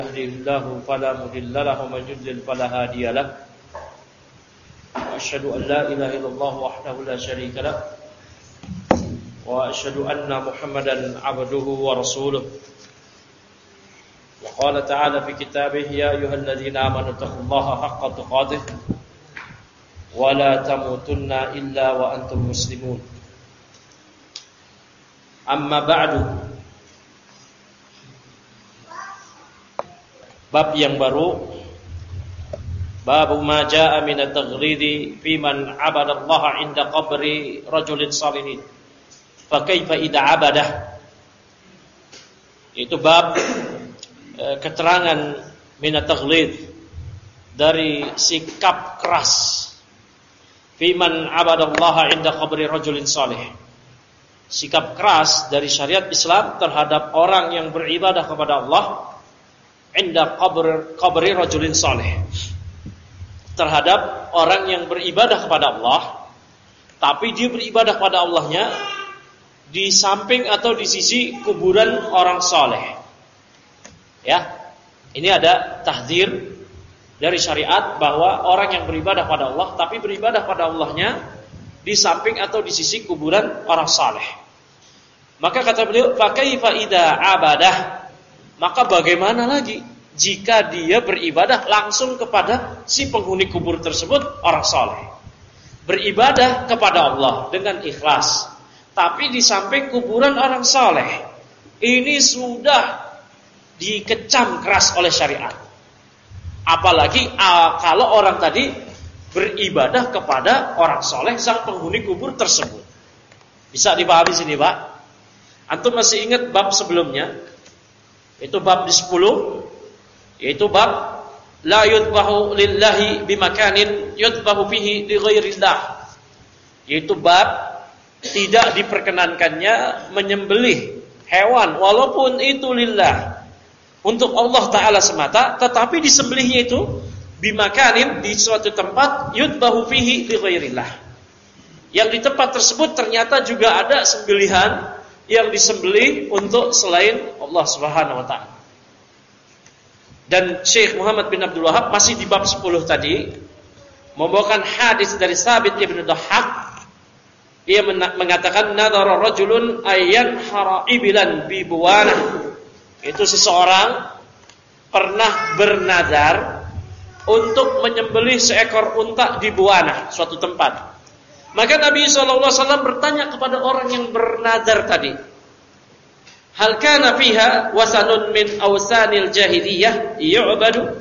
يهده الله فلا مضل له ومن يضلل فلا هادي له وأشهد أن لا إله إلا الله وحده لا شريك له وأشهد أن محمدا عبده ورسوله وقال تعالى في كتابه يا أيها الذين آمنوا اتقوا الله حق تقاته ولا تموتن إلا وأنتم مسلمون أما بعد. Bab yang baru, bab ma jaa min at-taghridi fi man 'abada Allah 'inda qabri rajulin salihin fa kaifa idza 'abadah. Itu bab keterangan min at-taghlid dari sikap keras fi man 'abada Allah 'inda qabri rajulin salih. Sikap keras dari syariat Islam terhadap orang yang beribadah kepada Allah inda qabri rajulin salih, terhadap orang yang beribadah kepada Allah, tapi dia beribadah kepada Allahnya di samping atau di sisi kuburan orang saleh. Ya, ini ada tahdzir dari syariat bahwa orang yang beribadah pada Allah, tapi beribadah pada Allahnya di samping atau di sisi kuburan orang saleh. Maka kata beliau, fa kaifa idza abadah. Maka bagaimana lagi jika dia beribadah langsung kepada si penghuni kubur tersebut, orang saleh. Beribadah kepada Allah dengan ikhlas, tapi di samping kuburan orang saleh. Ini sudah dikecam keras oleh syariat. Apalagi kalau orang tadi beribadah kepada orang saleh, sang penghuni kubur tersebut. Bisa dipahami sini, Pak? Antum masih ingat bab sebelumnya? Itu bab di 10, yaitu bab la yudbahu lillahi bimakanin yudbahu fihi li ghairillah. Yaitu bab tidak diperkenankannya menyembelih hewan walaupun itu lillah, untuk Allah Ta'ala semata, tetapi disembelihnya itu bimakanin, di suatu tempat, yudbahu fihi li ghairillah, yang di tempat tersebut ternyata juga ada sembelihan yang disembelih untuk selain Allah Subhanahu wa taala. Dan Syekh Muhammad bin Abdul Wahab masih di bab 10 tadi membawakan hadis dari Thabit ibn Dhahhak. Ia mengatakan nadhara rajulun ayyan haraibilan bi buwanah. Itu seseorang pernah bernazar untuk menyembelih seekor unta di buwanah, suatu tempat. Maka Nabi SAW bertanya kepada orang yang bernazar tadi, hal kana fiha wasanun min awsanil jahiliyah yu'badu?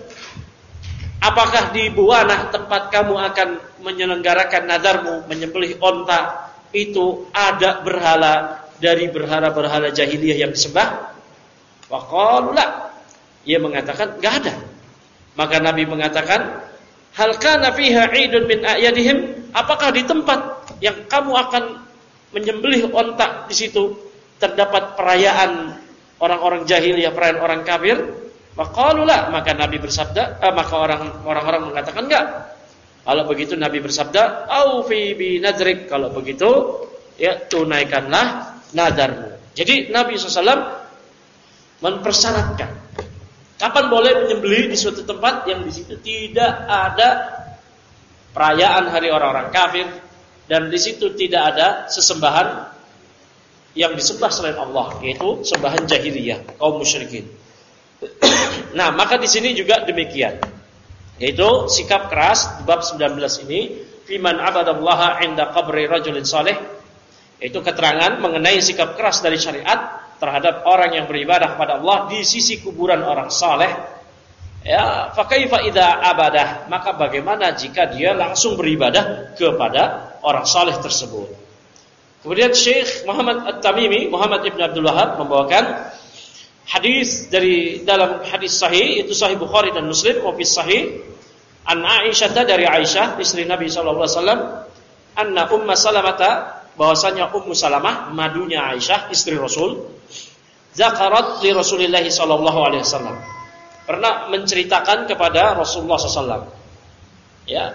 Apakah di buwanah tempat kamu akan menyelenggarakan nazarmu menyembelih unta itu ada berhala dari berhala-berhala jahiliyah yang disembah? Wa qalu la. Ia mengatakan enggak ada. Maka Nabi mengatakan, hal kana fiha 'idun min a'yadihim? Apakah di tempat yang kamu akan menyembelih unta di situ terdapat perayaan orang-orang jahiliyah, perayaan orang kafir? Maqalu la. Maka Nabi bersabda, maka orang-orang mengatakan enggak. Kalau begitu Nabi bersabda, aufi bi nadrik. Kalau begitu, ya tunaikanlah nadarmu. Jadi Nabi SAW mempersyaratkan kapan boleh menyembelih di suatu tempat yang di situ tidak ada perayaan hari orang-orang kafir, dan di situ tidak ada sesembahan yang disembah selain Allah, yaitu sembahan jahiliyah kaum musyrikin. Nah, maka di sini juga demikian, yaitu sikap keras di bab 19 ini, fiman abadallaha 'inda qabri rajulin salih, yaitu keterangan mengenai sikap keras dari syariat terhadap orang yang beribadah kepada Allah di sisi kuburan orang saleh. Ya, fa kaifa idza abadah, maka bagaimana jika dia langsung beribadah kepada orang saleh tersebut. Kemudian Syekh Muhammad At-Tamimi, Muhammad ibn Abdul Wahab membawakan hadis dari dalam hadis sahih, itu sahih Bukhari dan Muslim, wa fi sahih an Aisyah, dari Aisyah istri Nabi sallallahu alaihi wasallam, anna Ummu Salamah, bahwasanya Ummu Salamah, madunya Aisyah istri Rasul, zakarat li Rasulillah sallallahu alaihi wasallam, pernah menceritakan kepada Rasulullah SAW, ya,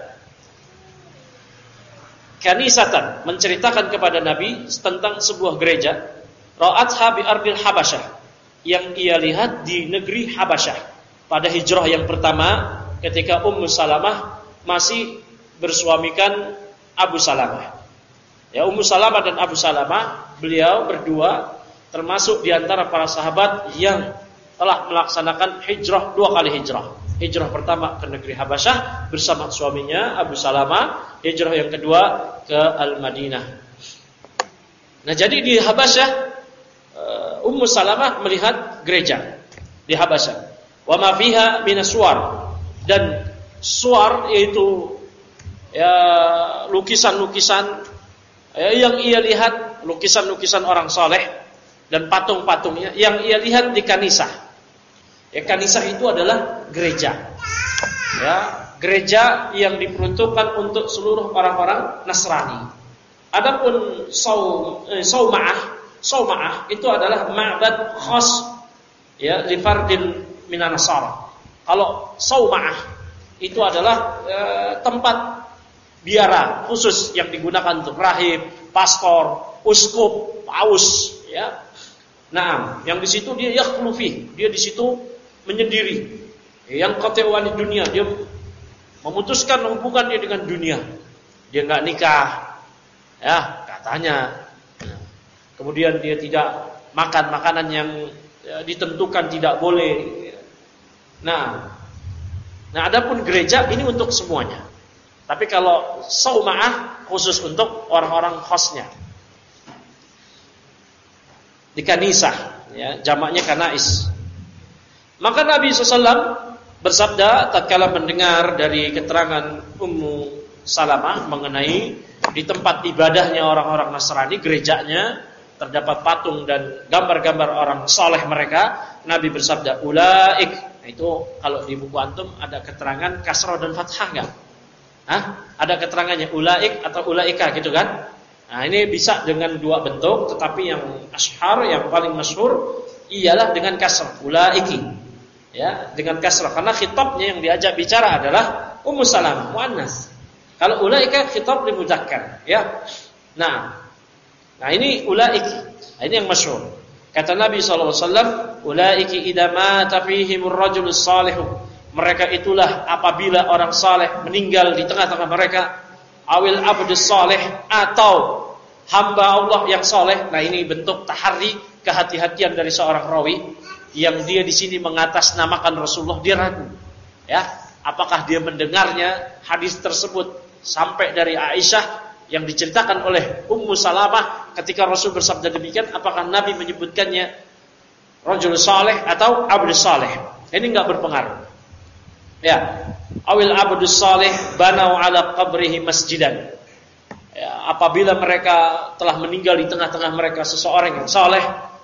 kanisatan, menceritakan kepada Nabi tentang sebuah gereja, ra'atha bi ardil Habasyah, yang ia lihat di negeri Habasyah. pada hijrah yang pertama ketika Ummu Salamah masih bersuamikan Abu Salamah. Ya, Ummu Salamah dan Abu Salamah, beliau berdua termasuk di antara para sahabat yang telah melaksanakan hijrah 2 kali hijrah. Hijrah pertama ke negeri Habasyah bersama suaminya Abu Salamah, hijrah yang kedua ke Al-Madinah. Nah, jadi di Habasyah Ummu Salamah melihat gereja di Habasyah. Wa ma fiha minas suwar, dan suwar yaitu ya lukisan-lukisan yang ia lihat, lukisan-lukisan orang saleh dan patung-patungnya yang ia lihat di kanisah. Ya, kanisah itu adalah gereja. Ya, gereja yang diperuntukkan untuk seluruh orang-orang Nasrani. Adapun Sauma'ah itu adalah ma'bad khas ya li fardin minan Nasara. Kalau Sauma'ah itu adalah tempat biara khusus yang digunakan untuk rahib, pastor, uskup, paus, ya. Nah, yang di situ dia yakhlufi, dia di situ menyendiri. Yang ketewan di dunia, dia memutuskan hubungannya dengan dunia. Dia enggak nikah, ya, katanya. Kemudian dia tidak makan makanan yang ditentukan tidak boleh. Nah, adapun gereja ini untuk semuanya. Tapi kalau Sauma'ah khusus untuk orang-orang khosnya. Di kanisah, ya, jamaknya kanais. Maka Nabi SAW bersabda tatkala mendengar dari keterangan Ummu Salamah mengenai di tempat ibadahnya orang-orang Nasrani, gerejanya terdapat patung dan gambar-gambar orang saleh mereka, Nabi bersabda ulaik. Nah, itu kalau di buku antum ada keterangan kasrah dan fathah enggak? Ada keterangannya ulaik atau ulaika gitu kan? Nah, ini bisa dengan 2 bentuk, tetapi yang asyhar, yang paling masyhur ialah dengan kasrah, ulaiki. Ya, dengan kasrah karena khitabnya yang diajak bicara adalah Ummu Salamah, muannas. Kalau ulaika khitab li mudzakkar, ya. Nah, ini ulaiki. Nah, ini yang masyhur. Kata Nabi sallallahu alaihi wasallam, ulaiki idza mata fihimur rajulus salihu. Mereka itulah apabila orang saleh meninggal di tengah-tengah mereka, awil abdus saleh, atau hamba Allah yang saleh. Nah, ini bentuk tahari, kehati-hatian dari seorang rawi yang dia di sini mengatasnamakan Rasulullah. Dia ragu, ya, apakah dia mendengarnya hadis tersebut sampai dari Aisyah yang diceritakan oleh Ummu Salamah ketika Rasul bersabda demikian, apakah Nabi menyebutkannya rajul saleh atau abdus saleh? Ini enggak berpengaruh. Ya, awil abdus salih banau ala qabrihi masjidan. Ya, apabila mereka telah meninggal di tengah-tengah mereka seseorang yang saleh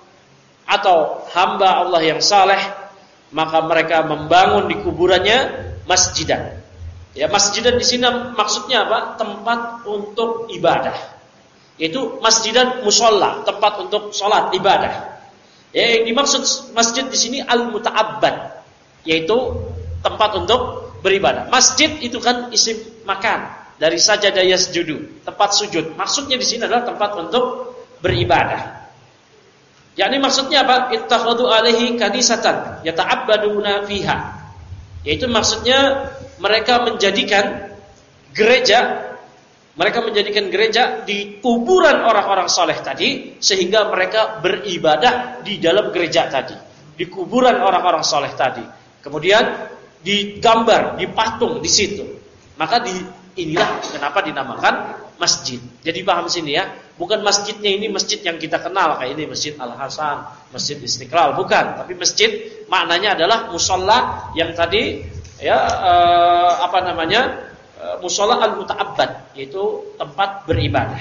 atau hamba Allah yang saleh, maka mereka membangun di kuburannya masjidan. Ya, masjidan di sini maksudnya apa? Tempat untuk ibadah. Yaitu masjidan musholla, tempat untuk sholat ibadah. Ya, yang dimaksud masjid di sini al-muta'abbad, yaitu tempat untuk beribadah. Masjid itu kan isim makan dari sajada yasjudu, tempat sujud. Maksudnya di sini adalah tempat untuk beribadah. Yakni maksudnya apa? Ittakhadhu alaihi kanisatan yata'abbaduna fiha. Yaitu maksudnya mereka menjadikan gereja di kuburan orang-orang saleh tadi, sehingga mereka beribadah di dalam gereja tadi, di kuburan orang-orang saleh tadi. Kemudian digambar, dipatung di situ. Maka inilah kenapa dinamakan masjid. Jadi paham sini ya, bukan masjidnya ini masjid yang kita kenal kayak ini Masjid Al-Hasan, Masjid Istiqlal, bukan. Tapi masjid maknanya adalah musholla yang tadi ya musholla al-muta'abbad, yaitu tempat beribadah.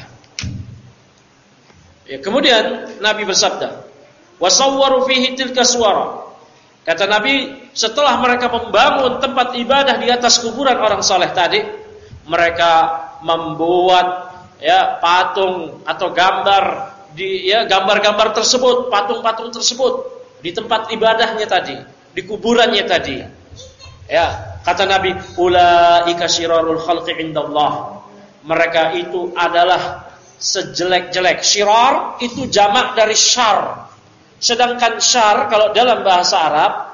Ya, kemudian Nabi bersabda, wasawwaru fihi tilka suwara. Kata Nabi, setelah mereka membangun tempat ibadah di atas kuburan orang saleh tadi, mereka membuat ya patung atau gambar-gambar tersebut, patung-patung tersebut di tempat ibadahnya tadi, di kuburannya tadi. Ya, kata Nabi, ulaika syirarul khalqi indallah. Mereka itu adalah sejelek-jelek. Syirar itu jamak dari syar. Sedangkan syar kalau dalam bahasa Arab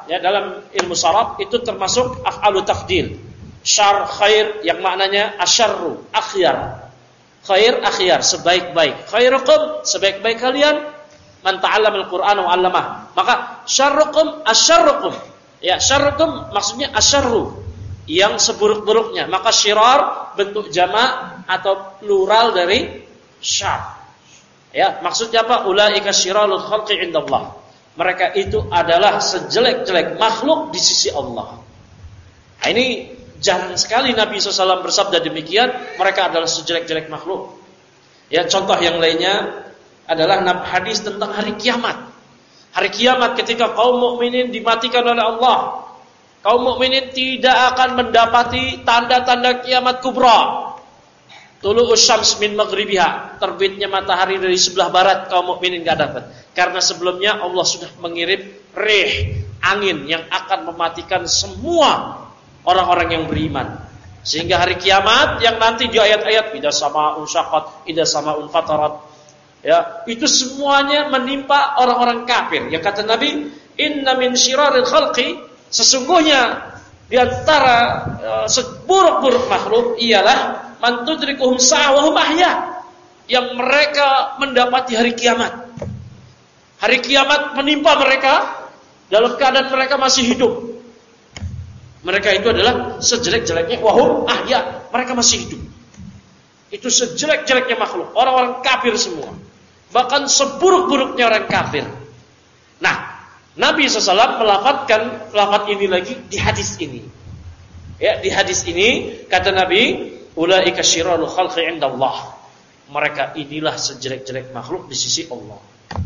ya dalam ilmu sharaf itu termasuk af'alu tafdil. Syar khair yang maknanya asyarru, akhyar. Khair akhyar, sebaik-baik. Khairukum, sebaik-baik kalian man ta'allama al-Qur'ana wa 'allamah. Maka syarrukum asyarrukum. Ya, syarrukum maksudnya asyarru, yang seburuk-buruknya. Maka syirar bentuk jamak atau plural dari syar. Ya, maksudnya apa? Ulaika syirarul khalqi indallah. Mereka itu adalah sejelek-jelek makhluk di sisi Allah. Nah, ini jarang sekali Nabi SAW bersabda demikian. Mereka adalah sejelek-jelek makhluk. Ya, contoh yang lainnya adalah hadis tentang hari kiamat. Hari kiamat ketika kaum mukminin dimatikan oleh Allah, kaum mukminin tidak akan mendapati tanda-tanda kiamat kubra. Tulu'us syams min maghribiha, terbitnya matahari dari sebelah barat, kaum mukminin enggak dapat. Karena sebelumnya Allah sudah mengirim rih, angin yang akan mematikan semua orang-orang yang beriman. Sehingga hari kiamat yang nanti di ayat-ayat idza sama'un syaqqat, idza sama'un fatarat, ya, itu semuanya menimpa orang-orang kafir. Ya kata Nabi, inna min syiraril khalqi, sesungguhnya di antara seburuk-buruk makhluk ialah man tudrikuhum sa'ah wa hum ahya, yang mereka mendapati hari kiamat. Hari kiamat menimpa mereka dalam keadaan mereka masih hidup. Mereka itu adalah sejelek-jeleknya wahum ahya, mereka masih hidup. Itu sejelek-jeleknya makhluk, orang-orang kafir semua. Bahkan seburuk-buruknya orang kafir. Nah, Nabi SAW melafadzkan lafadz ini lagi di hadis ini. Ya, di hadis ini kata Nabi, ulaika syirarul khalqi indallah. Mereka inilah sejelek-jelek makhluk di sisi Allah.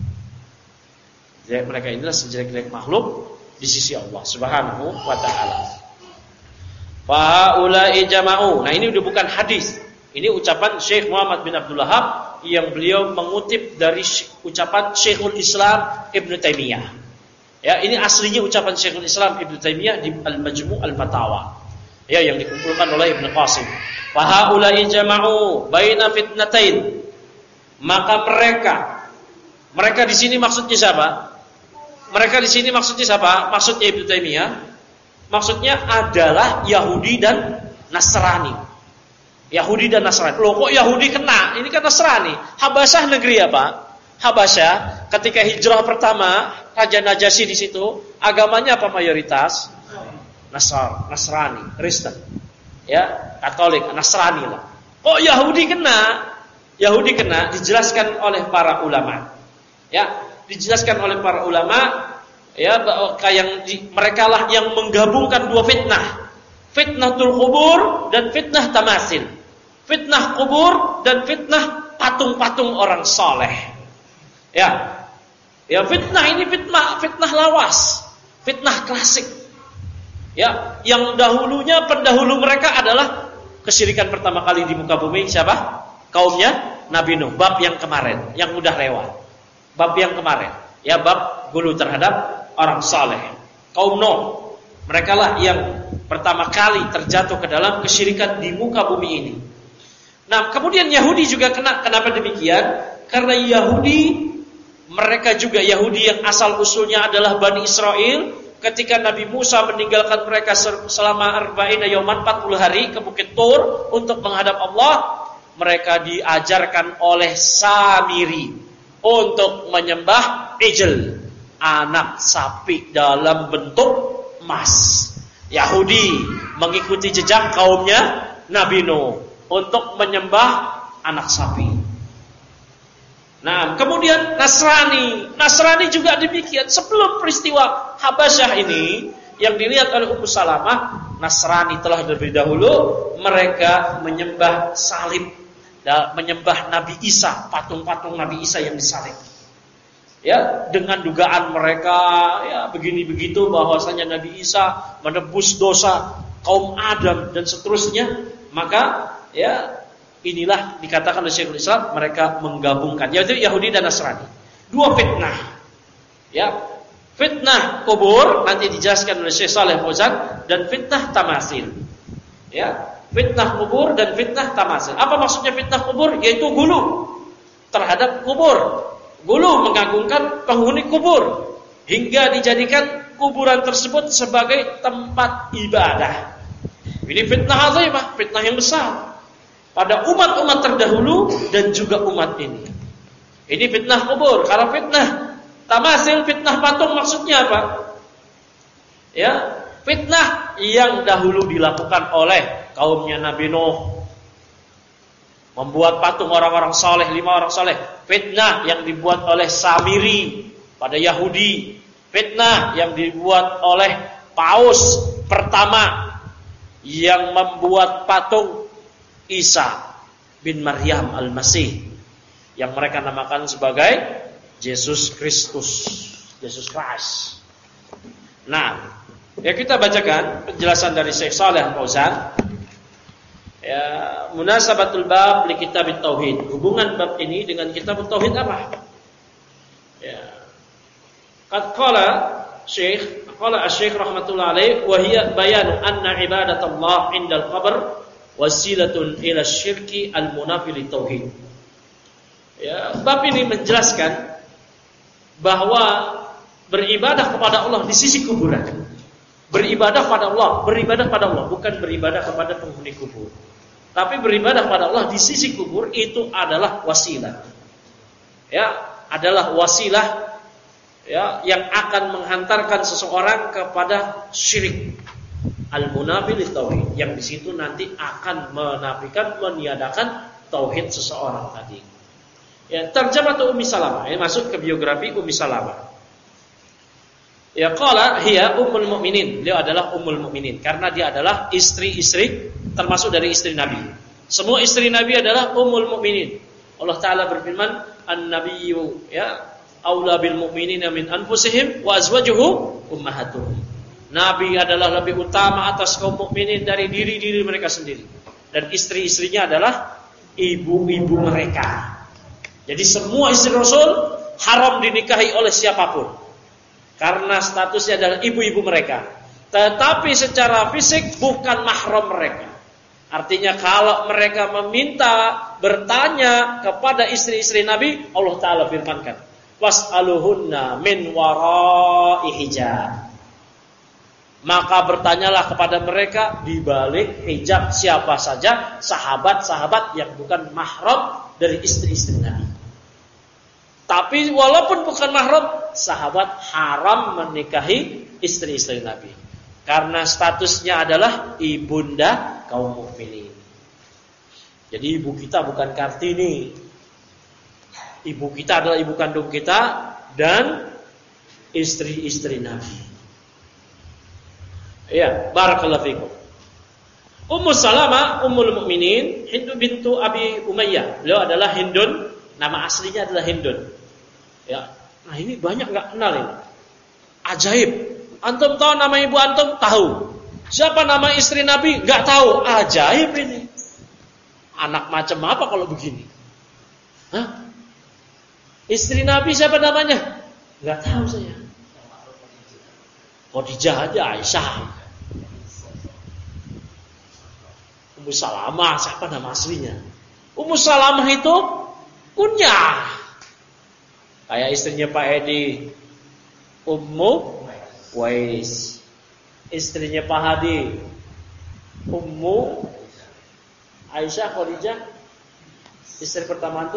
Jadi mereka inilah sejelek-jelek makhluk di sisi Allah Subhanahu wa taala. Fa ulai jama'u. Nah, ini udah bukan hadis. Ini ucapan Syekh Muhammad bin Abdul Wahhab yang beliau mengutip dari ucapan Syekhul Islam Ibnu Taimiyah. Ya, ini aslinya ucapan Syekhul Islam Ibnu Taimiyah di Al-Majmu' Al-Fatawa. Ya, yang dikumpulkan oleh Ibnu Qasim. Fa haula'i jama'u baina fitnatain. Maka mereka di sini maksudnya siapa? Mereka di sini maksudnya siapa? Maksudnya Ibnu Taimiyah. Maksudnya adalah Yahudi dan Nasrani. Yahudi dan Nasrani. Loh, kok Yahudi kena? Ini kan Nasrani. Habasyah negeri apa? Habasyah ketika hijrah pertama, Raja Najasyi di situ, agamanya apa mayoritas? Nasrani, Kristen. Ya, Katolik, Nasrani lah. Kok Yahudi kena? Yahudi kena dijelaskan oleh para ulama. Ya, dijelaskan oleh para ulama, ya, mereka lah yang menggabungkan dua fitnah. Fitnatul kubur dan fitnah tamasil. Fitnah kubur dan fitnah patung-patung orang saleh. Ya. Ya, fitnah ini fitnah lawas, fitnah klasik. Ya, yang pendahulu mereka adalah kesyirikan pertama kali di muka bumi siapa? Kaumnya Nabi Nuh, bab yang kemarin, yang udah lewat. Bab yang kemarin, ya, bab gulu terhadap orang saleh. Kaum Nuh, mereka lah yang pertama kali terjatuh ke dalam kesyirikan di muka bumi ini. Nah, kemudian Yahudi juga kena. Kenapa demikian? Karena mereka juga Yahudi yang asal usulnya adalah Bani Israel. Ketika Nabi Musa meninggalkan mereka selama 40 yauman, 40 hari ke Bukit Tur untuk menghadap Allah, mereka diajarkan oleh Samiri untuk menyembah ijl, anak sapi dalam bentuk emas. Yahudi mengikuti jejak kaumnya Nabi Nuh untuk menyembah anak sapi. Nah, kemudian Nasrani juga demikian. Sebelum peristiwa Habasyah ini yang dilihat oleh Ummu Salamah, Nasrani telah lebih dahulu mereka menyembah salib, menyembah Nabi Isa, patung-patung Nabi Isa yang disalib. Ya, dengan dugaan mereka ya begini begitu bahwasanya Nabi Isa menebus dosa kaum Adam dan seterusnya, maka ya inilah dikatakan oleh Syekhul Islam mereka menggabungkan, yaitu Yahudi dan Nasrani. Dua fitnah. Ya, fitnah kubur nanti dijelaskan oleh Syekh Saleh Fauzan, dan fitnah tamasil. Ya, fitnah kubur dan fitnah tamasil. Apa maksudnya fitnah kubur? Yaitu gulu terhadap kubur. Gulu mengagungkan penghuni kubur hingga dijadikan kuburan tersebut sebagai tempat ibadah. Ini fitnah azimah, fitnah yang besar pada umat-umat terdahulu dan juga umat ini. Ini fitnah kubur. Kalau fitnah tamasil, fitnah patung maksudnya apa? Ya, fitnah yang dahulu dilakukan oleh kaumnya Nabi Nuh, membuat patung orang-orang saleh, 5 orang saleh. Fitnah yang dibuat oleh Samiri pada Yahudi. Fitnah yang dibuat oleh Paus pertama yang membuat patung Isa bin Maryam al-Masih yang mereka namakan sebagai Yesus Kristus, Yesus Christ. Nah, ya kita bacakan penjelasan dari Syekh Shalih Al-Fauzan. Ya, munasabatul bab li kitab tauhid. Hubungan bab ini dengan kitab tauhid apa? Ya. Qad qala Syekh rahmatullah alaih wa hiya bayanu anna ibadatullah indal qabr wasilatun ila syirki al-munafi li tauhid. Ya, bab ini menjelaskan bahwa beribadah kepada Allah di sisi kuburan. Beribadah pada Allah, bukan beribadah kepada penghuni kubur. Tapi beribadah pada Allah di sisi kubur itu adalah wasilah. Ya, adalah wasilah ya yang akan menghantarkan seseorang kepada syirik. Al-munafi lit tauhid, yang di situ nanti akan menafikan, meniadakan tauhid seseorang tadi. Ya, terjemah Ummi Salamah, ini masuk ke biografi Ummi Salamah. Ya qala hiya ummul mukminin. Beliau adalah ummul mukminin karena dia adalah istri-istri termasuk dari istri Nabi. Semua istri Nabi adalah ummul mukminin. Allah taala berfirman, "An-nabiyyu ya aula bil mu'minina min anfusihim wa azwajuhu ummahatuhum." Nabi adalah lebih utama atas kaum mukminin dari diri-diri mereka sendiri. Dan istri-istrinya adalah ibu-ibu mereka. Jadi semua istri Rasul haram dinikahi oleh siapapun. Karena statusnya adalah ibu-ibu mereka. Tetapi secara fisik bukan mahram mereka. Artinya kalau mereka meminta, bertanya kepada istri-istri Nabi, Allah Ta'ala firmankan, was'aluhunna min wara'i hijab. Maka bertanyalah kepada mereka di balik hijab siapa saja sahabat-sahabat yang bukan mahram dari istri-istri Nabi. Tapi walaupun bukan mahram, sahabat haram menikahi istri-istri Nabi. Karena statusnya adalah ibunda kaum mukminin. Jadi ibu kita bukan Kartini. Ibu kita adalah ibu kandung kita dan istri-istri Nabi. Ya, barakallahu fikum. Ummu Salamah, ummul mukminin, Hindu bintu Abi Umayyah. Beliau adalah Hindun, nama aslinya adalah Hindun. Ya, nah ini banyak nggak kenal ini. Ajaib. Antum tahu nama ibu antum? Tahu. Siapa nama istri Nabi? Nggak tahu. Ajaib ini. Anak macam apa kalau begini? Hah? Istri Nabi siapa namanya? Nggak tahu saya. Khadijah aja, Aisyah. Ummu Salamah siapa nama aslinya? Ummu Salamah itu kunyah. Kayak istrinya Pak Edi, Ummu Wais. Istrinya Pak Hadi, Ummu Aisyah Khadijah. Istri pertama itu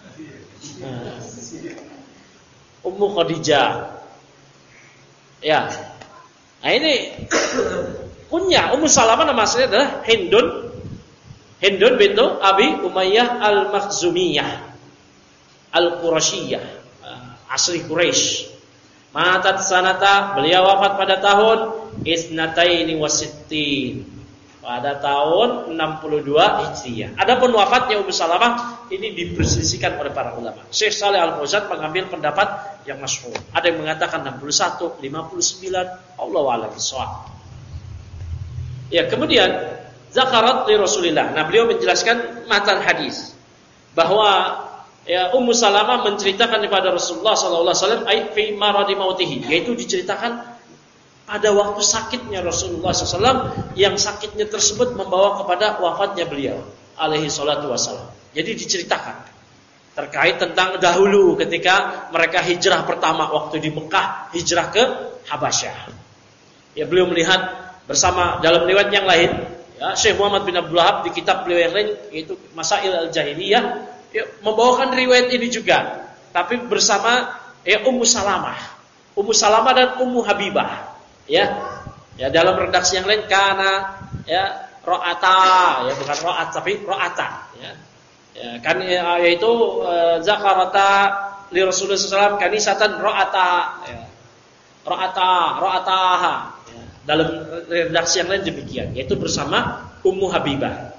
Ummu Khadijah. Ya. Nah ini kunyah. Ummu Salamah nama aslinya adalah Hindun bintu Abi Umayyah Al-Makhzumiyah Al-Qurasyiyah, asli Quraisy. Matat sanata, beliau wafat pada tahun isnataini wasittin, pada tahun 62 Hijriah. Adapun wafatnya Ummu Salamah ini diperselisihkan oleh para ulama. Syekh Shalih Al-Fauzan mengambil pendapat yang masyhur. Ada yang mengatakan 61, 59, Allahu a'lam bishawab. Ya, kemudian zakarat li Rasulillah. Nah, beliau menjelaskan matan hadis bahwa ya Ummu Salamah menceritakan kepada Rasulullah sallallahu alaihi wasallam fi maradi mautihi, yaitu diceritakan pada waktu sakitnya Rasulullah SAW, yang sakitnya tersebut membawa kepada wafatnya beliau alaihi salatu wasallam. Jadi diceritakan terkait tentang dahulu ketika mereka hijrah pertama waktu di Mekah, hijrah ke Habasyah. Ya, beliau melihat bersama dalam riwayat yang lain, ya, Syekh Muhammad bin Abdul Wahab di kitab beliau yang lain yaitu Masail al-Jahiliyah, ya, membawakan riwayat ini juga, tapi bersama ya Ummu Salamah dan Ummu Habibah, ya. Ya, dalam redaksi yang lain karena ya ro'ata, ya bukan ro'at tapi ro'ata, ya. Ya, kan yaitu zakarata li Rasulullah SAW kanisatan ro'ata, ya. Ro'ataha, ya. Dalam redaksi yang lain demikian, yaitu bersama Ummu Habibah.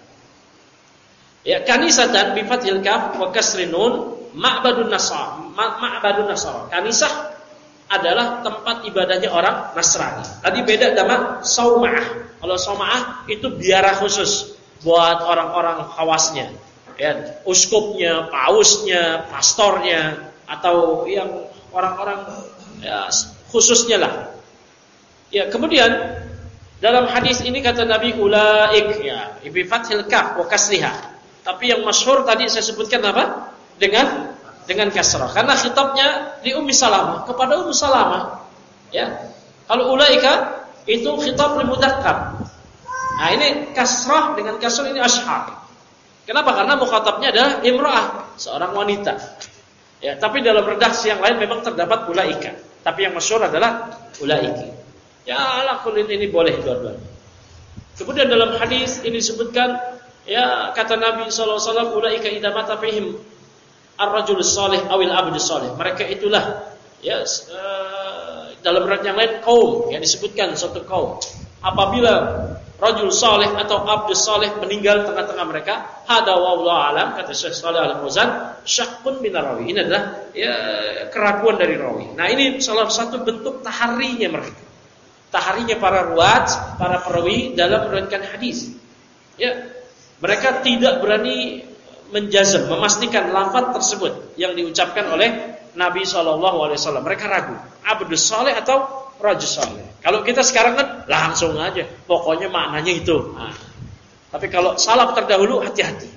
Ya, kanisatan bi fathil kaf wa kasrin nun ma'badun nasara. Kanisah adalah tempat ibadahnya orang Nasrani. Tadi beda sama sauma'ah. Kalau sauma'ah itu biara khusus buat orang-orang khawasnya, ya, uskupnya, pausnya, pastornya, atau yang orang-orang ya, khususnya lah. Ya, kemudian dalam hadis ini kata Nabi ulaik, ya, bi fathil kaf wa kasriha. Tapi yang masyhur tadi saya sebutkan apa? Dengan kasrah. Karena khitabnya di Ummi Salamah, kepada Ummu Salamah. Ya. Kalau ulaika itu khitab lil mudzakkar. Nah, ini kasrah dengan kasrah ini asyhar. Kenapa? Karena mukhatabnya adalah imra'ah, seorang wanita. Ya, tapi dalam redaksi yang lain memang terdapat ulaika. Tapi yang masyhur adalah ulaiki. Ya, ala kullin ini boleh dua-duanya. Kemudian dalam hadis ini disebutkan, ya, kata Nabi sallallahu alaihi wasallam, ulaika idza mata fihim ar-rajul salih awil abd salih. Mereka itulah, ya, dalam riwayat yang lain kaum, yang disebutkan suatu kaum. Apabila rajul salih atau abd salih meninggal tengah-tengah mereka, hada wallahu alam, kata Syekh Shalih Al-Fauzan, syaqqun min rawi. Ini adalah ya keraguan dari rawi. Nah, ini salah satu bentuk taharinya mereka. Taharinya para ruwat, para perawi dalam meriwayatkan hadis. Ya, mereka tidak berani menjazm, memastikan lafaz tersebut yang diucapkan oleh Nabi SAW. Mereka ragu, abdus saleh atau rajul saleh. Kalau kita sekarang kan langsung aja, pokoknya maknanya itu. Nah, tapi kalau salaf terdahulu hati-hati.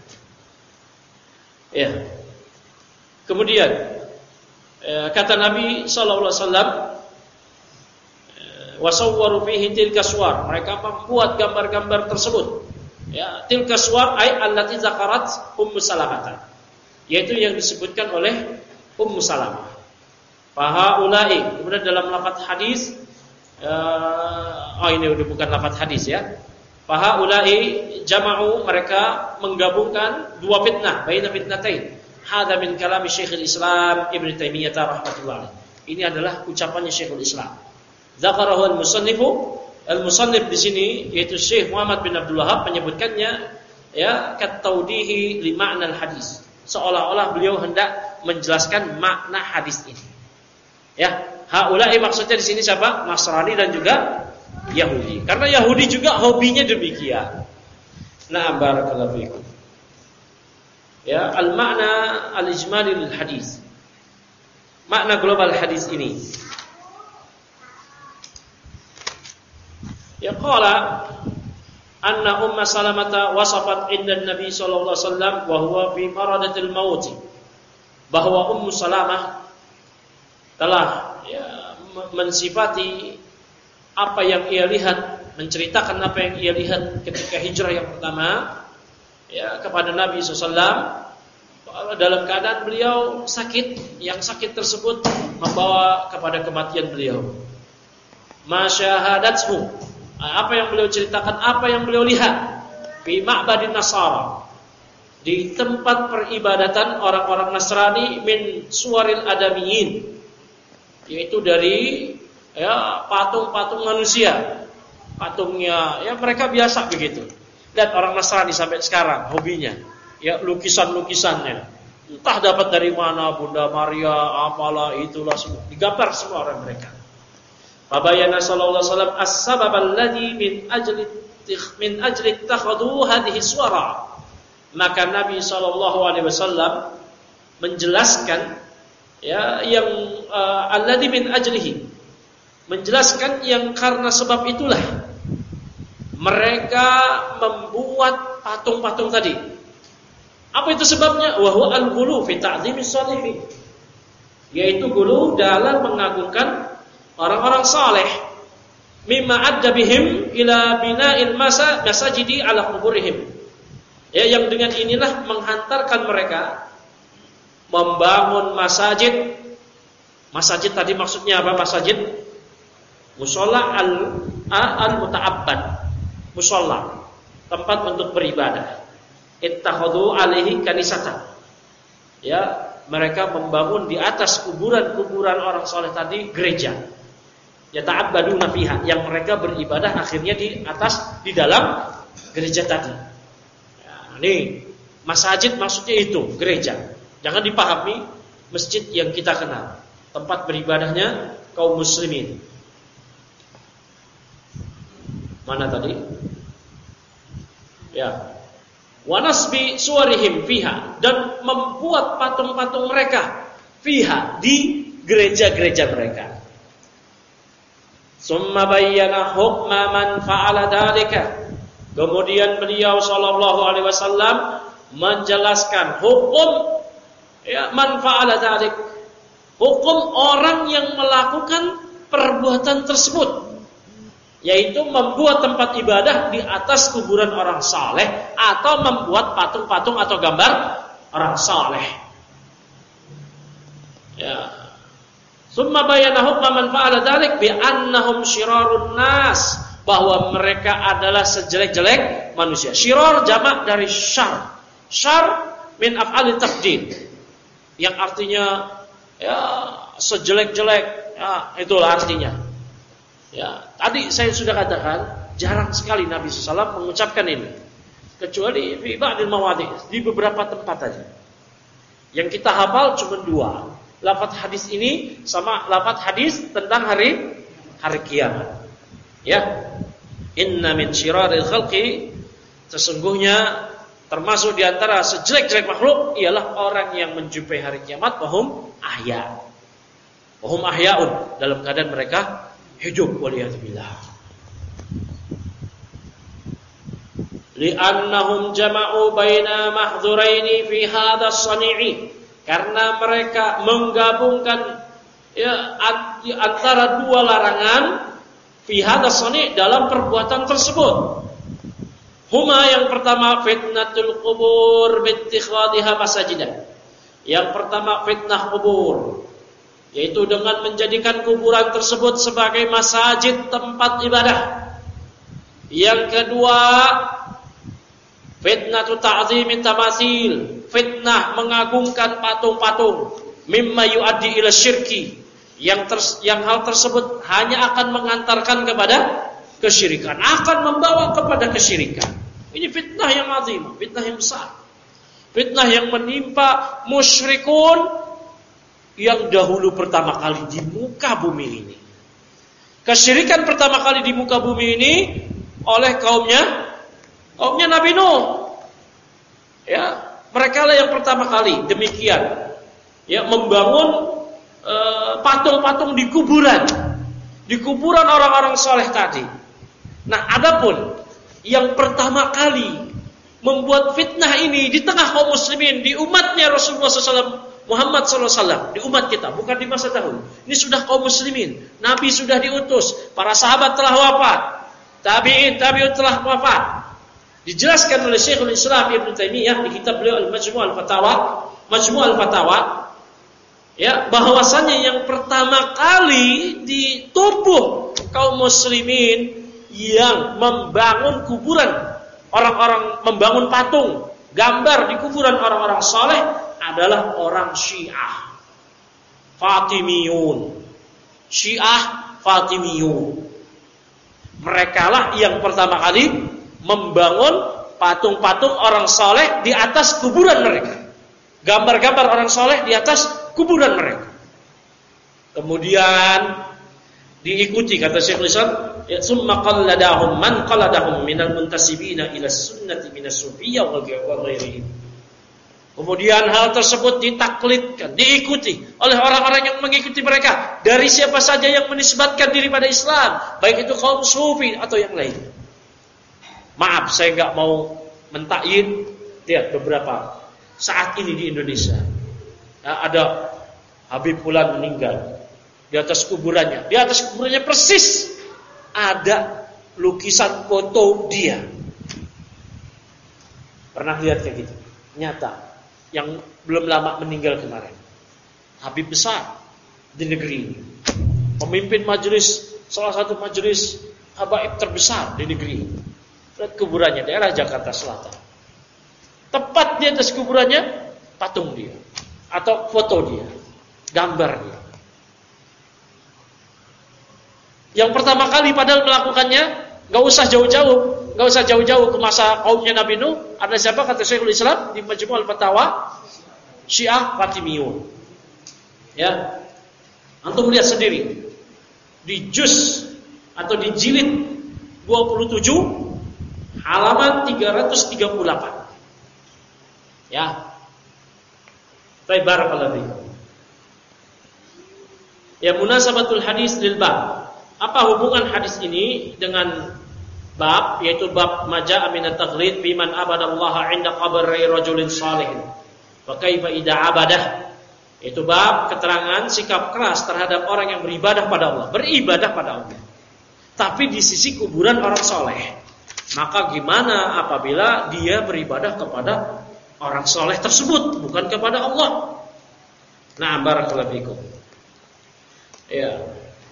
Ya. Kemudian kata Nabi SAW, wasawwaru fihi tilka suwar. Mereka membuat gambar-gambar tersebut. Ya, tilka suwar ay allati zakarat Ummu Salamah, yaitu yang disebutkan oleh Ummu Salamah. Fahaulai, kemudian dalam lafaz hadis, ini udah bukan lafaz hadis ya. Fahaulai jama'u, mereka menggabungkan dua fitnah, baina fitnatain. Hadza min kalami Syekhul Islam Ibnu Taimiyah rahimahullah. Ini adalah ucapannya Syekhul Islam. Zakarahu al-musannif di sini yaitu Syekh Muhammad bin Abdul Wahab menyebutkannya ya kataudihi li ma'na al-hadis. Seolah-olah beliau hendak menjelaskan makna hadis ini. Ya, haula'i maksudnya di sini siapa? Nasrani dan juga Yahudi. Karena Yahudi juga hobinya demikian. Nah, barakallahu fikum. Ya, al-ma'na al-ijmali lil hadis. Makna global hadis ini. Ya, qala anna Ummu Salamah wasafat inda Nabi sallallahu alaihi wasallam wa huwa fi maradatil maut. Bahwa Ummu Salamah telah ya, mensifati apa yang ia lihat, menceritakan apa yang ia lihat ketika hijrah yang pertama ya kepada Nabi SAW dalam keadaan beliau sakit, yang sakit tersebut membawa kepada kematian beliau. Masyahadathu, apa yang beliau ceritakan, apa yang beliau lihat fi ma'badin Nasara, di tempat peribadatan orang-orang Nasrani, min suwaril adamiyin, yaitu dari ya patung-patung manusia. Patungnya ya mereka biasa begitu. Dan orang Nasrani sampai sekarang hobinya ya lukisan-lukisannya. Entah dapat dari mana, Bunda Maria, apalah itulah semua. Digambar semua orang mereka. Fabayana sallallahu alaihi wasallam as-sabab alladhi min ajli takhadhu hadhihi suwara. Maka Nabi sallallahu alaihi wasallam menjelaskan ya yang alladhi min ajlihi, menjelaskan yang karena sebab itulah mereka membuat patung-patung tadi. Apa itu sebabnya? Wa huwa al-ghulu fi ta'dhimis shalihin, yaitu ghulu dalam mengagungkan orang-orang saleh, mimma adda bihim ila bina'il masajidi ala kuburihim. Ya, yang dengan inilah menghantarkan mereka membangun masajid. Masajid tadi maksudnya apa? Masajid musholla al-muta'abbad. Musholla, tempat untuk beribadah. Ittakhadhu alaihi kanisatan. Ya, mereka membangun di atas kuburan-kuburan orang saleh tadi gereja. Yata'abbaduna fiha, yang mereka beribadah akhirnya di dalam gereja tadi. Ya, ini masjid maksudnya itu gereja. Jangan dipahami masjid yang kita kenal, tempat beribadahnya kaum muslimin. Mana tadi? Ya. Wa nasbi suwarihim fiha, dan membuat patung-patung mereka fiha, di gereja-gereja mereka. Summa bayyana hukma man fa'ala dzalika. Kemudian beliau sallallahu alaihi wasallam menjelaskan hukum man fa'ala dzalik. Hukum orang yang melakukan perbuatan tersebut, yaitu membuat tempat ibadah di atas kuburan orang saleh atau membuat patung-patung atau gambar orang saleh. Ya. Summa bayyana hukma man fa'ala dzalik bi annahum syirarun nas, bahwa mereka adalah sejelek-jelek manusia. Syirar jamak dari syar. Syar min af'alit tafdil, yang artinya ya sejelek-jelek, ya itulah artinya. Ya, tadi saya sudah katakan jarang sekali Nabi SAW mengucapkan ini, kecuali di ba'dil mawadhi, di beberapa tempat saja. Yang kita hafal cuma 2. Lafaz hadis ini sama lafaz hadis tentang hari kiamat. Ya. Inna min syiraril khalqi, sesungguhnya termasuk di antara sejelek-jelek makhluk ialah orang yang menjumpai hari kiamat wahum ahya. Wahum ahyaun, dalam keadaan mereka hidup, waliyadzubillah. Li'annahum jama'u baina mahdhuraini fi hadha as-sani'i, karena mereka menggabungkan antara 2 larangan fi hadha as-sani' dalam perbuatan tersebut. Huma, yang pertama fitnatul qubur bittikhadhiha masajidah. Yang pertama fitnah kubur, yaitu dengan menjadikan kuburan tersebut sebagai masjid, tempat ibadah. Yang kedua, fitnatu ta'zimi tamasil, fitnah mengagungkan patung-patung, mimma yuaddi ila syirki, yang hal tersebut hanya akan mengantarkan kepada kesyirikan, akan membawa kepada kesyirikan. Ini fitnah yang azim, fitnah yang besar, fitnah yang menimpa musyrikun yang dahulu pertama kali di muka bumi ini. Kesyirikan pertama kali di muka bumi ini oleh kaumnya Nabi Nuh. Ya, mereka lah yang pertama kali demikian. Ya, membangun patung-patung di kuburan orang-orang soleh tadi. Nah, adapun yang pertama kali membuat fitnah ini di tengah kaum muslimin, di umatnya Rasulullah SAW, Muhammad SAW, di umat kita, bukan di masa dahulu. Ini sudah kaum muslimin, Nabi sudah diutus, para sahabat telah wafat, tabi'in telah wafat. Dijelaskan oleh Syekhul Islam Ibnu Taimiyah di kitab beliau Al-Majmu' Al-Fatawa, ya, bahwasannya yang pertama kali di tubuh kaum muslimin yang membangun kuburan orang-orang, membangun patung, gambar di kuburan orang-orang saleh adalah orang Syiah Fatimiyun. Syiah Fatimiyun. Mereka lah yang pertama kali membangun patung-patung orang saleh di atas kuburan mereka. Gambar-gambar orang saleh di atas kuburan mereka. Kemudian diikuti, kata Syekhul Islam, summa qalladahum man qalladahum minal muntasibina ila sunnati minas sufiyyah wa ghairihim. Kemudian hal tersebut ditaklidkan, diikuti oleh orang-orang yang mengikuti mereka dari siapa saja yang menisbatkan diri pada Islam, baik itu kaum sufi atau yang lain. Maaf, saya enggak mau mentakyin. Lihat beberapa saat ini di Indonesia, ya, ada Habib Fulan meninggal, di atas kuburannya. Di atas kuburannya persis ada lukisan foto dia. Pernah lihat kayak gitu? Nyata. Yang belum lama meninggal kemarin. Habib besar di negeri ini. Pemimpin majelis, salah satu majelis habaib terbesar di negeri ini. Lihat kuburannya, daerah Jakarta Selatan. Tepat di atas kuburannya, patung dia. Atau foto dia. Gambar dia. Yang pertama kali padahal melakukannya, gak usah jauh-jauh ke masa kaumnya Nabi Nuh. Ada siapa kata Syekhul Islam di Majmu' al-Fatawa? Syiah Fatimiyun. Ya, antum lihat sendiri di juz atau di jilid 27 halaman 338. Ya. Baik, barakallahu fiik. Ya, munasabatul hadis lil bab. Apa hubungan hadis ini dengan bab, yaitu bab maja'a minat taghlid biman abadallaha 'inda qabri rajulin salihin. Wa kaifa idza abadah? Itu bab keterangan sikap keras terhadap orang yang beribadah pada Allah, tapi di sisi kuburan orang soleh. Maka gimana apabila dia beribadah kepada orang soleh tersebut, bukan kepada Allah? Nah, barakallahu fikum. Ya.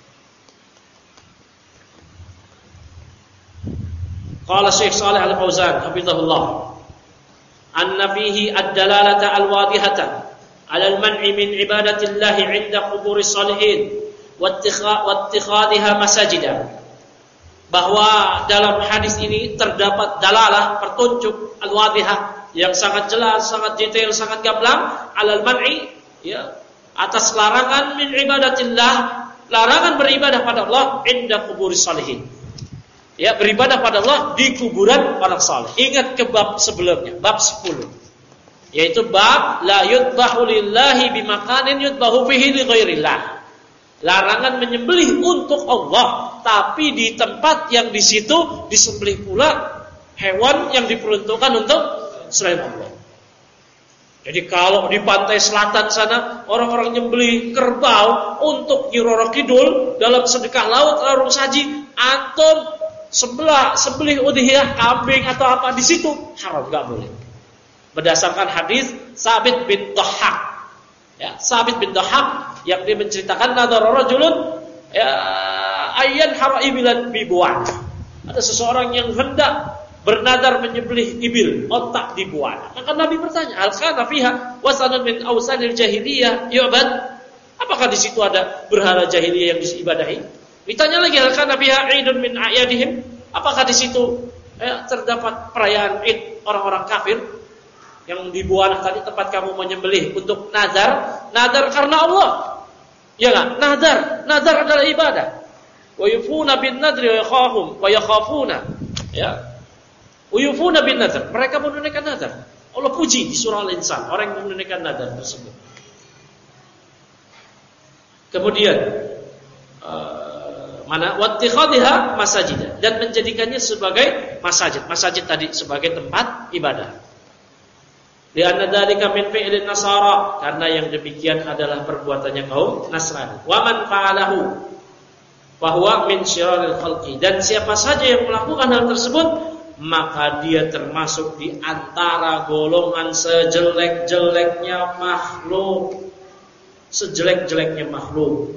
Qala Syekh Shalih Al-Fauzan hafizahullah, anna fihi ad-dalalata al-wadihata 'ala al-man'i min ibadatillahi 'inda quburis salihin wa ittikhadhiha masajida. Bahwa dalam hadis ini terdapat dalalah, petunjuk al-wadihah yang sangat jelas, sangat detail, sangat gamblang 'ala al-man'i, ya, atas larangan min ibadatillah, larangan beribadah pada Allah 'inda quburis salihin. Ya, beribadah pada Allah di kuburan orang saleh. Ingat ke bab sebelumnya, bab 10. Yaitu bab la yudbahu lillahi bimakanin yudbahu fihi li ghairillah. Larangan menyembelih untuk Allah, tapi di tempat yang di situ disembelih pula hewan yang diperuntukkan untuk selain Allah. Jadi kalau di pantai selatan sana orang-orang nyembelih kerbau untuk Nyi Roro Kidul dalam sedekah laut larung saji, antum sembelih udhiyah kambing atau apa di situ haram, enggak boleh. Berdasarkan hadis Sabit bin Dhahhak. Ya, Sabit bin Dhahhak yang dia menceritakan nadhara rajulun ya ayyan hara'i bilan bibuan. Ada seseorang yang hendak bernadar menyembelih ibil, otak dibuat. Maka Nabi bertanya, "Hal kana fiha wasanun min awsanil jahiliyah yu'bad?" Apakah di situ ada berhala jahiliyah yang diibadahi? Ditanya lagi, "Hal kana fiha 'idun min a'yadihim?" Apakah di situ terdapat perayaan Id orang-orang kafir yang di Buana tadi tempat kamu menyembelih untuk nadar karena Allah? Ya enggak? Nadar adalah ibadah. Wa yufuna bin nadri wa yakhafuna. Ya. Wa yufuna bin nadr. Mereka menunaikan nadar. Allah puji di surah Al-Insan orang yang menunaikan nadar tersebut. Kemudian wattikhadhiha masajid, dan menjadikannya sebagai masajid. Masajid tadi sebagai tempat ibadah. Lianna dzalika min fi'lin nasara, karena yang demikian adalah perbuatannya kaum Nasrani. Wa man fa'alahu fa huwa min syiraril khalqi, dan siapa saja yang melakukan hal tersebut maka dia termasuk di antara golongan sejelek-jeleknya makhluk. Sejelek-jeleknya makhluk.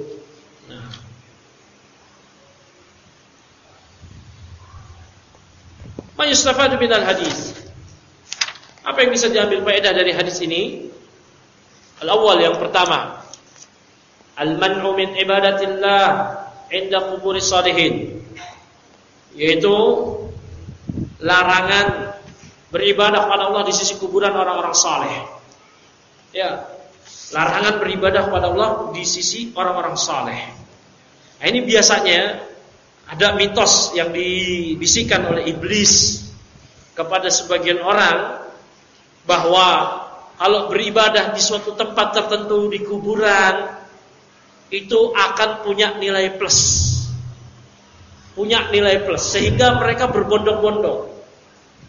Ma yustafadu minal hadis. Apa yang bisa diambil faedah dari hadis ini? Al-awwal, yang pertama, al-man'u min ibadatillah 'inda quburis salihin, yaitu larangan beribadah pada Allah di sisi kuburan orang-orang saleh. Ya, larangan beribadah pada Allah di sisi orang-orang saleh. Nah, ini biasanya ada mitos yang dibisikkan oleh iblis kepada sebagian orang bahwa kalau beribadah di suatu tempat tertentu di kuburan itu akan punya nilai plus, sehingga mereka berbondong-bondong.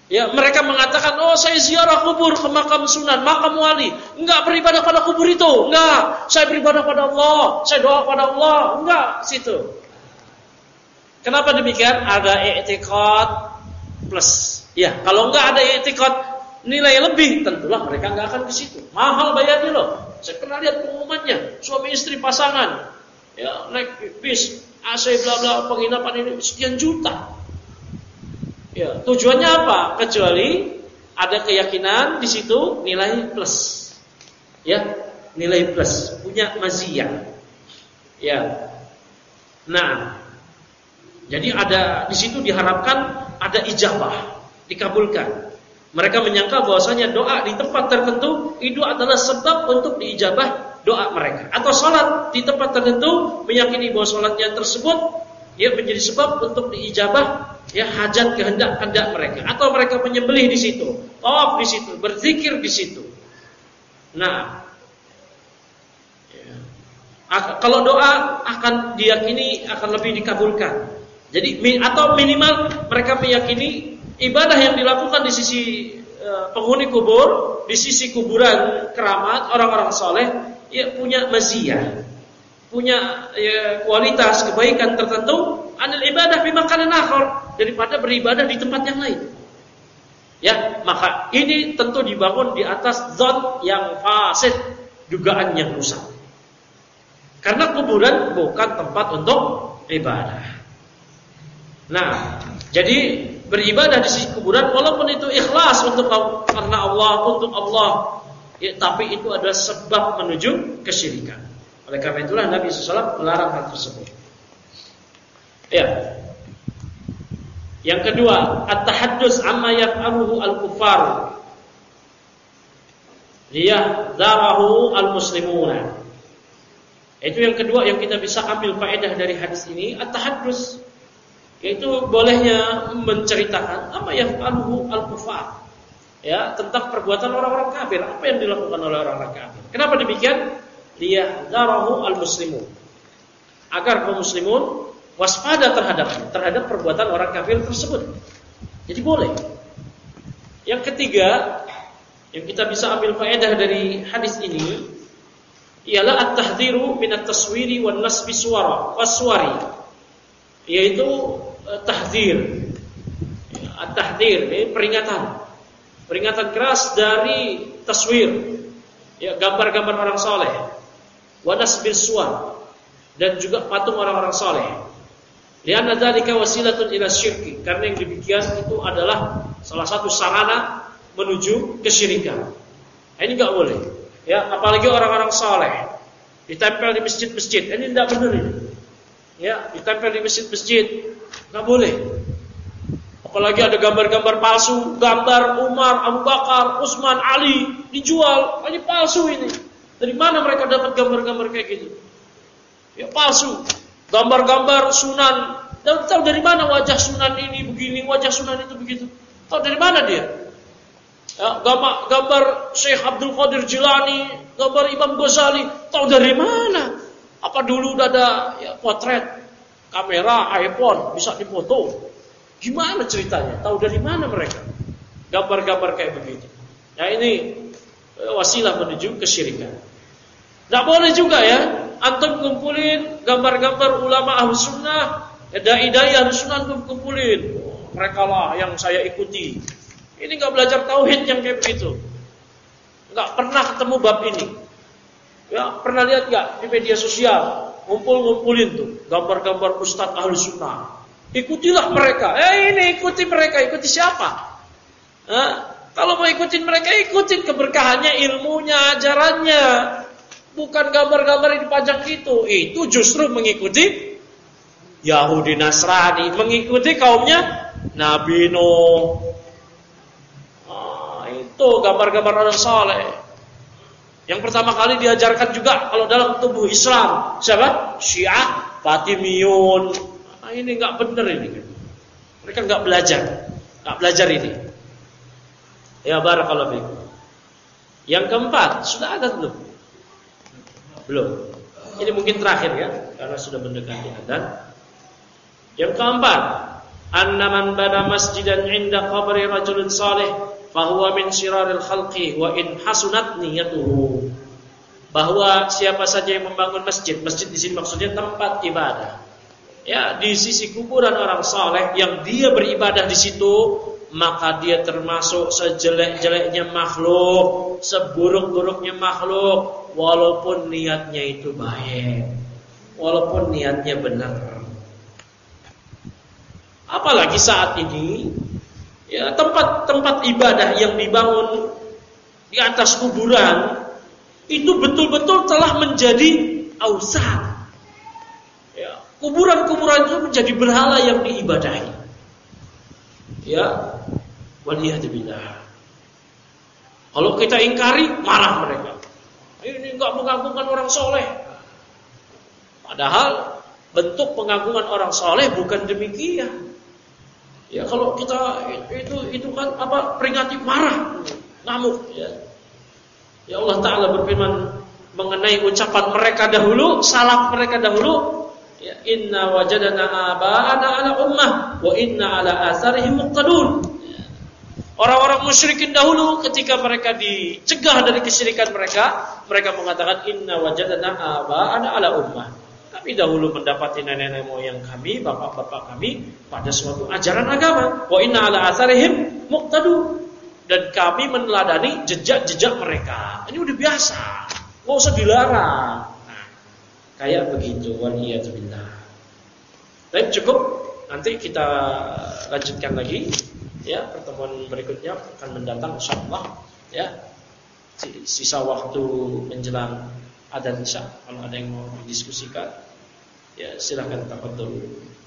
Ya, mereka mengatakan, "Oh, saya ziarah kubur ke makam sunan, makam wali." Enggak beribadah pada kubur itu. Enggak. Saya beribadah pada Allah, saya doa pada Allah. Enggak, situ. Kenapa demikian? Ada i'tiqad plus. Ya, kalau enggak ada i'tiqad nilai lebih, tentulah mereka enggak akan ke situ. Mahal bayarnya loh. Saya pernah lihat pengumumannya, suami istri pasangan. Ya, naik bis, AC bla bla, penginapan ini sekian juta. Ya, tujuannya apa? Kecuali ada keyakinan di situ nilai plus. Ya, nilai plus, punya maziyah. Ya. Nah, jadi ada di situ diharapkan ada ijabah, dikabulkan. Mereka menyangka bahwasanya doa di tempat tertentu itu adalah sebab untuk diijabah doa mereka. Atau salat di tempat tertentu meyakini bahwa salatnya tersebut ia menjadi sebab untuk diijabah ya hajat kehendak mereka, atau mereka menyembelih di situ, tawaf di situ, berzikir di situ. Nah, ya. Kalau doa akan diyakini akan lebih dikabulkan. Jadi atau minimal mereka meyakini ibadah yang dilakukan di sisi penghuni kubur, di sisi kuburan keramat orang-orang soleh, ya punya maziyah, punya ya, kualitas kebaikan tertentu anil ibadah fi makanin akhar, daripada beribadah di tempat yang lain. Ya, maka ini tentu dibangun di atas zon yang fasid, dugaan yang rusak. Karena kuburan bukan tempat untuk ibadah. Nah, jadi beribadah di sisi kuburan walaupun itu ikhlas untuk karena Allah, untuk Allah, ya, tapi itu adalah sebab menuju kesyirikan. Oleh karena itulah Nabi SAW melarang hal tersebut. Ya. Yang kedua, at-tahaddus amma yaf'aluhu al-kuffar liyahdharahu al-muslimuna. Itu yang kedua yang kita bisa ambil faedah dari hadis ini, at-tahaddus, yaitu bolehnya menceritakan amma yaf'aluhu al-kuffar. Ya, tentang perbuatan orang-orang kafir, apa yang dilakukan oleh orang-orang kafir. Kenapa demikian? Liyahdharahu al-muslimun. Agar kaum muslimun waspada terhadap perbuatan orang kafir tersebut. Jadi boleh. Yang ketiga, yang kita bisa ambil faedah dari hadis ini ialah at-tahdhiru min at-taswiri wan nasbi waswari. Yaitu tahdzir. At-tahdhir, peringatan keras dari taswir. Ya, gambar-gambar orang saleh. Wa nasbil suwar, dan juga patung orang-orang saleh. Lianna dzalika wasilatun ila syirki, karena yang demikian itu adalah salah satu sarana menuju kesyirikan. Nah, ini enggak boleh. Ya, apalagi orang-orang saleh ditempel di masjid-masjid. Ini tidak benar ini. Ya, ditempel di masjid-masjid enggak boleh. Apalagi ada gambar-gambar palsu, gambar Umar, Abu Bakar, Utsman, Ali dijual. Ini palsu ini. Dari mana mereka dapat gambar-gambar kayak gitu? Ya palsu. Gambar-gambar sunan. Dan tahu dari mana wajah sunan ini begini, wajah sunan itu begitu? Tahu dari mana dia? Ya, gambar Syekh Abdul Qadir Jilani, gambar Imam Ghazali, tahu dari mana? Apa dulu udah ada ya, potret, kamera, iPhone bisa dipoto? Gimana ceritanya? Tahu dari mana mereka? Gambar-gambar kayak begitu. Ya ini wasilah menuju kesyirikan. Tidak boleh juga ya antum kumpulin gambar-gambar ulama Ahlus Sunnah, dai-dai Ahlus Sunnah kumpulin. Mereka lah yang saya ikuti. Ini enggak belajar tauhid yang kayak begitu. Enggak pernah ketemu bab ini. Ya, pernah lihat enggak di media sosial ngumpulin tuh gambar-gambar ustaz Ahlus Sunnah. Ikutilah mereka. Ini ikuti mereka, ikuti siapa? Kalau mau ikutin mereka, ikutin keberkahannya, ilmunya, ajarannya. Bukan gambar-gambar yang dipajang itu. Itu justru mengikuti Yahudi Nasrani, mengikuti kaumnya Nabi Nuh. Itu gambar-gambar orang saleh. Yang pertama kali diajarkan juga kalau dalam tubuh Islam, siapa? Syiah, Fatimiyun. Ini enggak benar ini. Mereka enggak belajar ini. Ya barakallahu fiikum. Yang keempat, sudah ada belum? Belum. Ini mungkin terakhir ya, karena sudah mendekati adzan. Yang keempat, anna man bana masjidan 'inda qabri rajulin salih fahuwa min syiraril khalqi wa in hasunat niyatuhu. Bahwa siapa saja yang membangun masjid di sini maksudnya tempat ibadah, ya, di sisi kuburan orang saleh yang dia beribadah di situ, maka dia termasuk sejelek-jeleknya makhluk, seburuk-buruknya makhluk, walaupun niatnya itu baik, walaupun niatnya benar. Apalagi saat ini, ya, tempat-tempat ibadah yang dibangun di atas kuburan itu betul-betul telah menjadi ausan. Ya, kuburan-kuburan itu menjadi berhala yang diibadahi. Ya, waliyadzubillah. Kalau kita ingkari, marah mereka. Ini enggak mengagungkan orang soleh. Padahal bentuk pengagungan orang soleh bukan demikian. Ya, kalau kita itu kan peringati, marah, ngamuk, ya. Ya, Allah Ta'ala berfirman mengenai ucapan mereka dahulu, salaf mereka dahulu, ya, inna wajadana aba'ana ala ummah wa inna ala atharihim muqtadun. Ya. Orang-orang musyrikin dahulu ketika mereka dicegah dari kesyirikan mereka mengatakan inna wajadana aba'ana ala ummah. Kami dahulu mendapati nenek-nenek moyang kami, bapak-bapak kami pada suatu ajaran agama. Wa inna ala atharihim muqtadun. Dan kami meneladani jejak-jejak mereka. Ini udah biasa, nggak usah dilarang. Nah, kayak begitu. Waliyadzubillah. Baik, cukup. Nanti kita lanjutkan lagi. Ya, pertemuan berikutnya akan mendatang insyaallah. Ya, sisa waktu menjelang adzan isya. Kalau ada yang mau didiskusikan, ya silakan tafadhol.